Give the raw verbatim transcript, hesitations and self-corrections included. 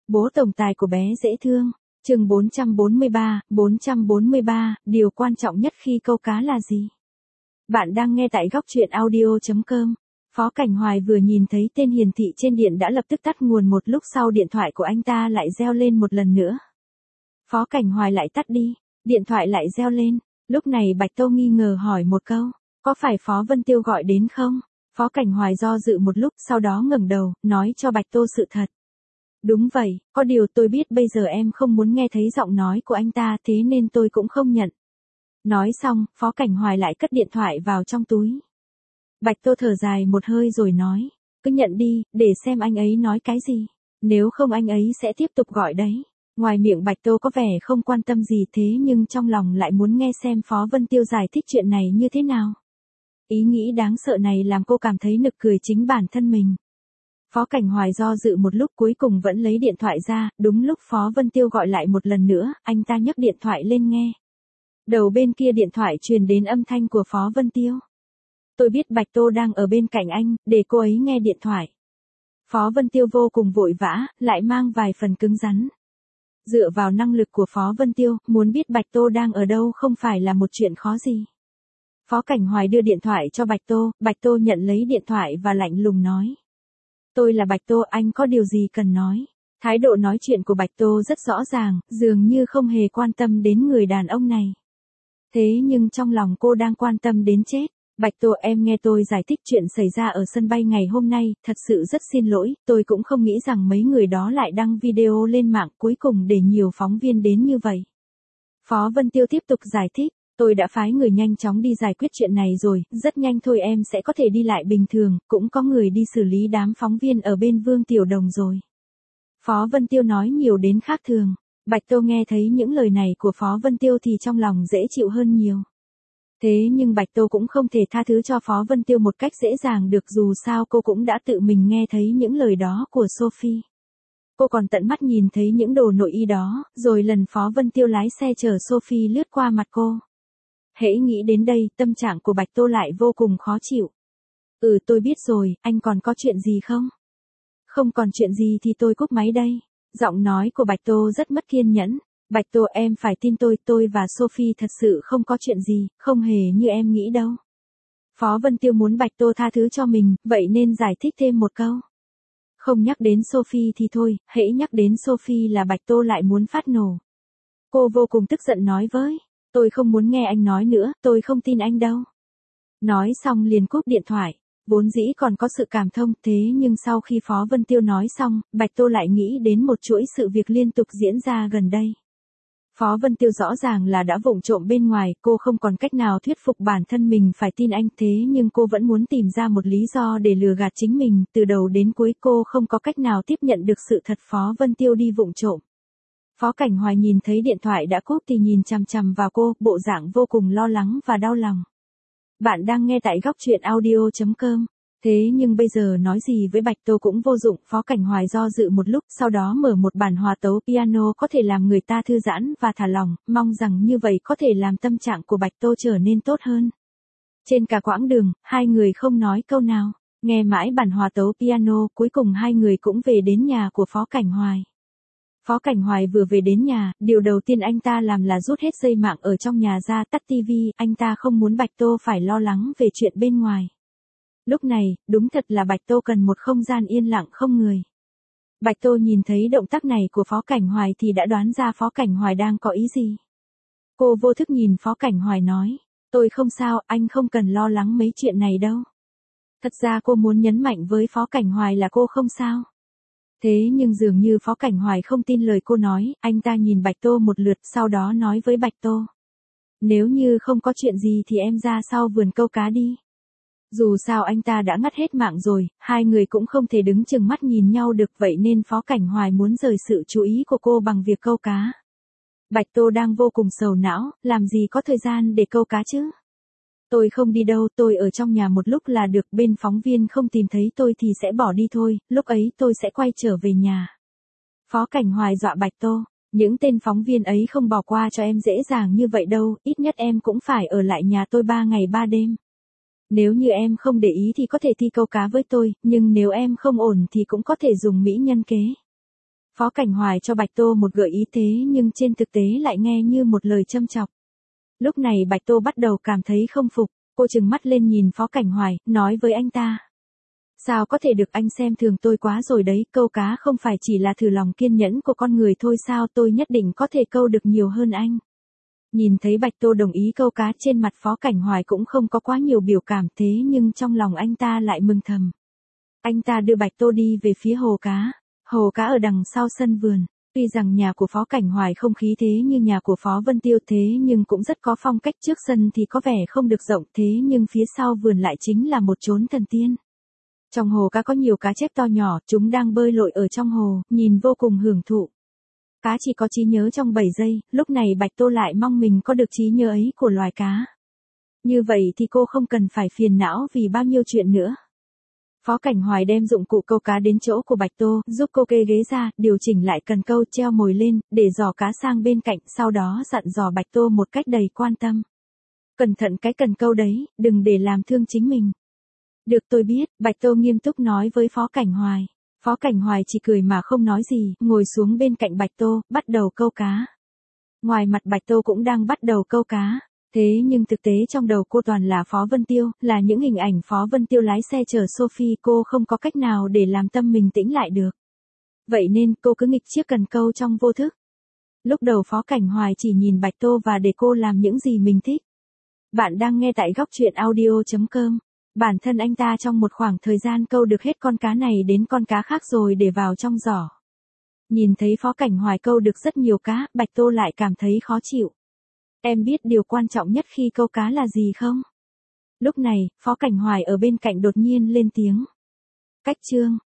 Bố tổng tài của bé dễ thương. Chương bốn trăm bốn mươi ba, bốn trăm bốn mươi ba, điều quan trọng nhất khi câu cá là gì? Bạn đang nghe tại góc truyện audio chấm com. Phó Cảnh Hoài vừa nhìn thấy tên hiển thị trên điện đã lập tức tắt nguồn, một lúc sau điện thoại của anh ta lại reo lên một lần nữa. Phó Cảnh Hoài lại tắt đi, điện thoại lại reo lên. Lúc này Bạch Tô nghi ngờ hỏi một câu, có phải Phó Vân Tiêu gọi đến không? Phó Cảnh Hoài do dự một lúc, sau đó ngẩng đầu, nói cho Bạch Tô sự thật. Đúng vậy, có điều tôi biết bây giờ em không muốn nghe thấy giọng nói của anh ta, thế nên tôi cũng không nhận. Nói xong, Phó Cảnh Hoài lại cất điện thoại vào trong túi. Bạch Tô thở dài một hơi rồi nói, cứ nhận đi, để xem anh ấy nói cái gì. Nếu không anh ấy sẽ tiếp tục gọi đấy. Ngoài miệng Bạch Tô có vẻ không quan tâm gì, thế nhưng trong lòng lại muốn nghe xem Phó Vân Tiêu giải thích chuyện này như thế nào. Ý nghĩ đáng sợ này làm cô cảm thấy nực cười chính bản thân mình. Phó Cảnh Hoài do dự một lúc cuối cùng vẫn lấy điện thoại ra, đúng lúc Phó Vân Tiêu gọi lại một lần nữa, anh ta nhấc điện thoại lên nghe. Đầu bên kia điện thoại truyền đến âm thanh của Phó Vân Tiêu. Tôi biết Bạch Tô đang ở bên cạnh anh, để cô ấy nghe điện thoại. Phó Vân Tiêu vô cùng vội vã, lại mang vài phần cứng rắn. Dựa vào năng lực của Phó Vân Tiêu, muốn biết Bạch Tô đang ở đâu không phải là một chuyện khó gì. Phó Cảnh Hoài đưa điện thoại cho Bạch Tô, Bạch Tô nhận lấy điện thoại và lạnh lùng nói. Tôi là Bạch Tô, anh có điều gì cần nói? Thái độ nói chuyện của Bạch Tô rất rõ ràng, dường như không hề quan tâm đến người đàn ông này. Thế nhưng trong lòng cô đang quan tâm đến chết. Bạch Tô, em nghe tôi giải thích chuyện xảy ra ở sân bay ngày hôm nay, thật sự rất xin lỗi, tôi cũng không nghĩ rằng mấy người đó lại đăng video lên mạng cuối cùng để nhiều phóng viên đến như vậy. Phó Vân Tiêu tiếp tục giải thích. Tôi đã phái người nhanh chóng đi giải quyết chuyện này rồi, rất nhanh thôi em sẽ có thể đi lại bình thường, cũng có người đi xử lý đám phóng viên ở bên Vương Tiểu Đồng rồi. Phó Vân Tiêu nói nhiều đến khác thường. Bạch Tô nghe thấy những lời này của Phó Vân Tiêu thì trong lòng dễ chịu hơn nhiều. Thế nhưng Bạch Tô cũng không thể tha thứ cho Phó Vân Tiêu một cách dễ dàng được, dù sao cô cũng đã tự mình nghe thấy những lời đó của Sophie. Cô còn tận mắt nhìn thấy những đồ nội y đó, rồi lần Phó Vân Tiêu lái xe chở Sophie lướt qua mặt cô. Hễ nghĩ đến đây, tâm trạng của Bạch Tô lại vô cùng khó chịu. Ừ, tôi biết rồi, anh còn có chuyện gì không? Không còn chuyện gì thì tôi cúp máy đây. Giọng nói của Bạch Tô rất mất kiên nhẫn. Bạch Tô, em phải tin tôi, tôi và Sophie thật sự không có chuyện gì, không hề như em nghĩ đâu. Phó Vân Tiêu muốn Bạch Tô tha thứ cho mình, vậy nên giải thích thêm một câu. Không nhắc đến Sophie thì thôi, hễ nhắc đến Sophie là Bạch Tô lại muốn phát nổ. Cô vô cùng tức giận nói với. Tôi không muốn nghe anh nói nữa, tôi không tin anh đâu. Nói xong liền cúp điện thoại. Vốn dĩ còn có sự cảm thông, thế nhưng sau khi Phó Vân Tiêu nói xong, Bạch Tô lại nghĩ đến một chuỗi sự việc liên tục diễn ra gần đây. Phó Vân Tiêu rõ ràng là đã vụng trộm bên ngoài, cô không còn cách nào thuyết phục bản thân mình phải tin anh, thế nhưng cô vẫn muốn tìm ra một lý do để lừa gạt chính mình, từ đầu đến cuối cô không có cách nào tiếp nhận được sự thật Phó Vân Tiêu đi vụng trộm. Phó Cảnh Hoài nhìn thấy điện thoại đã cúp thì nhìn chằm chằm vào cô, bộ dạng vô cùng lo lắng và đau lòng. Bạn đang nghe tại góc truyện audio chấm com. Thế nhưng bây giờ nói gì với Bạch Tô cũng vô dụng, Phó Cảnh Hoài do dự một lúc, sau đó mở một bản hòa tấu piano có thể làm người ta thư giãn và thả lỏng, mong rằng như vậy có thể làm tâm trạng của Bạch Tô trở nên tốt hơn. Trên cả quãng đường, hai người không nói câu nào, nghe mãi bản hòa tấu piano, cuối cùng hai người cũng về đến nhà của Phó Cảnh Hoài. Phó Cảnh Hoài vừa về đến nhà, điều đầu tiên anh ta làm là rút hết dây mạng ở trong nhà ra, tắt tivi, anh ta không muốn Bạch Tô phải lo lắng về chuyện bên ngoài. Lúc này, đúng thật là Bạch Tô cần một không gian yên lặng không người. Bạch Tô nhìn thấy động tác này của Phó Cảnh Hoài thì đã đoán ra Phó Cảnh Hoài đang có ý gì. Cô vô thức nhìn Phó Cảnh Hoài nói, tôi không sao, anh không cần lo lắng mấy chuyện này đâu. Thật ra cô muốn nhấn mạnh với Phó Cảnh Hoài là cô không sao. Thế nhưng dường như Phó Cảnh Hoài không tin lời cô nói, anh ta nhìn Bạch Tô một lượt, sau đó nói với Bạch Tô. Nếu như không có chuyện gì thì em ra sau vườn câu cá đi. Dù sao anh ta đã ngắt hết mạng rồi, hai người cũng không thể đứng chừng mắt nhìn nhau được, vậy nên Phó Cảnh Hoài muốn rời sự chú ý của cô bằng việc câu cá. Bạch Tô đang vô cùng sầu não, làm gì có thời gian để câu cá chứ? Tôi không đi đâu, tôi ở trong nhà một lúc là được, bên phóng viên không tìm thấy tôi thì sẽ bỏ đi thôi, lúc ấy tôi sẽ quay trở về nhà. Phó Cảnh Hoài dọa Bạch Tô, những tên phóng viên ấy không bỏ qua cho em dễ dàng như vậy đâu, ít nhất em cũng phải ở lại nhà tôi ba ngày ba đêm. Nếu như em không để ý thì có thể thi câu cá với tôi, nhưng nếu em không ổn thì cũng có thể dùng mỹ nhân kế. Phó Cảnh Hoài cho Bạch Tô một gợi ý thế nhưng trên thực tế lại nghe như một lời châm chọc. Lúc này Bạch Tô bắt đầu cảm thấy không phục, cô trừng mắt lên nhìn Phó Cảnh Hoài, nói với anh ta. Sao có thể được, anh xem thường tôi quá rồi đấy, câu cá không phải chỉ là thử lòng kiên nhẫn của con người thôi sao, tôi nhất định có thể câu được nhiều hơn anh. Nhìn thấy Bạch Tô đồng ý câu cá, trên mặt Phó Cảnh Hoài cũng không có quá nhiều biểu cảm, thế nhưng trong lòng anh ta lại mừng thầm. Anh ta đưa Bạch Tô đi về phía hồ cá. Hồ cá ở đằng sau sân vườn. Tuy rằng nhà của Phó Cảnh Hoài không khí thế như nhà của Phó Vân Tiêu thế nhưng cũng rất có phong cách, trước sân thì có vẻ không được rộng thế nhưng phía sau vườn lại chính là một chốn thần tiên. Trong hồ cá có nhiều cá chép to nhỏ, chúng đang bơi lội ở trong hồ, nhìn vô cùng hưởng thụ. Cá chỉ có trí nhớ trong bảy giây, lúc này Bạch Tô lại mong mình có được trí nhớ ấy của loài cá. Như vậy thì cô không cần phải phiền não vì bao nhiêu chuyện nữa. Phó Cảnh Hoài đem dụng cụ câu cá đến chỗ của Bạch Tô, giúp cô kê ghế ra, điều chỉnh lại cần câu, treo mồi lên, để giò cá sang bên cạnh, sau đó dặn dò Bạch Tô một cách đầy quan tâm. Cẩn thận cái cần câu đấy, đừng để làm thương chính mình. Được, tôi biết, Bạch Tô nghiêm túc nói với Phó Cảnh Hoài. Phó Cảnh Hoài chỉ cười mà không nói gì, ngồi xuống bên cạnh Bạch Tô, bắt đầu câu cá. Ngoài mặt Bạch Tô cũng đang bắt đầu câu cá. Thế nhưng thực tế trong đầu cô toàn là Phó Vân Tiêu, là những hình ảnh Phó Vân Tiêu lái xe chở Sophie, cô không có cách nào để làm tâm mình tĩnh lại được. Vậy nên cô cứ nghịch chiếc cần câu trong vô thức. Lúc đầu Phó Cảnh Hoài chỉ nhìn Bạch Tô và để cô làm những gì mình thích. Bạn đang nghe tại góc truyện audio chấm com. Bản thân anh ta trong một khoảng thời gian câu được hết con cá này đến con cá khác rồi để vào trong giỏ. Nhìn thấy Phó Cảnh Hoài câu được rất nhiều cá, Bạch Tô lại cảm thấy khó chịu. Em biết điều quan trọng nhất khi câu cá là gì không? Lúc này, Phó Cảnh Hoài ở bên cạnh đột nhiên lên tiếng. Cách chương.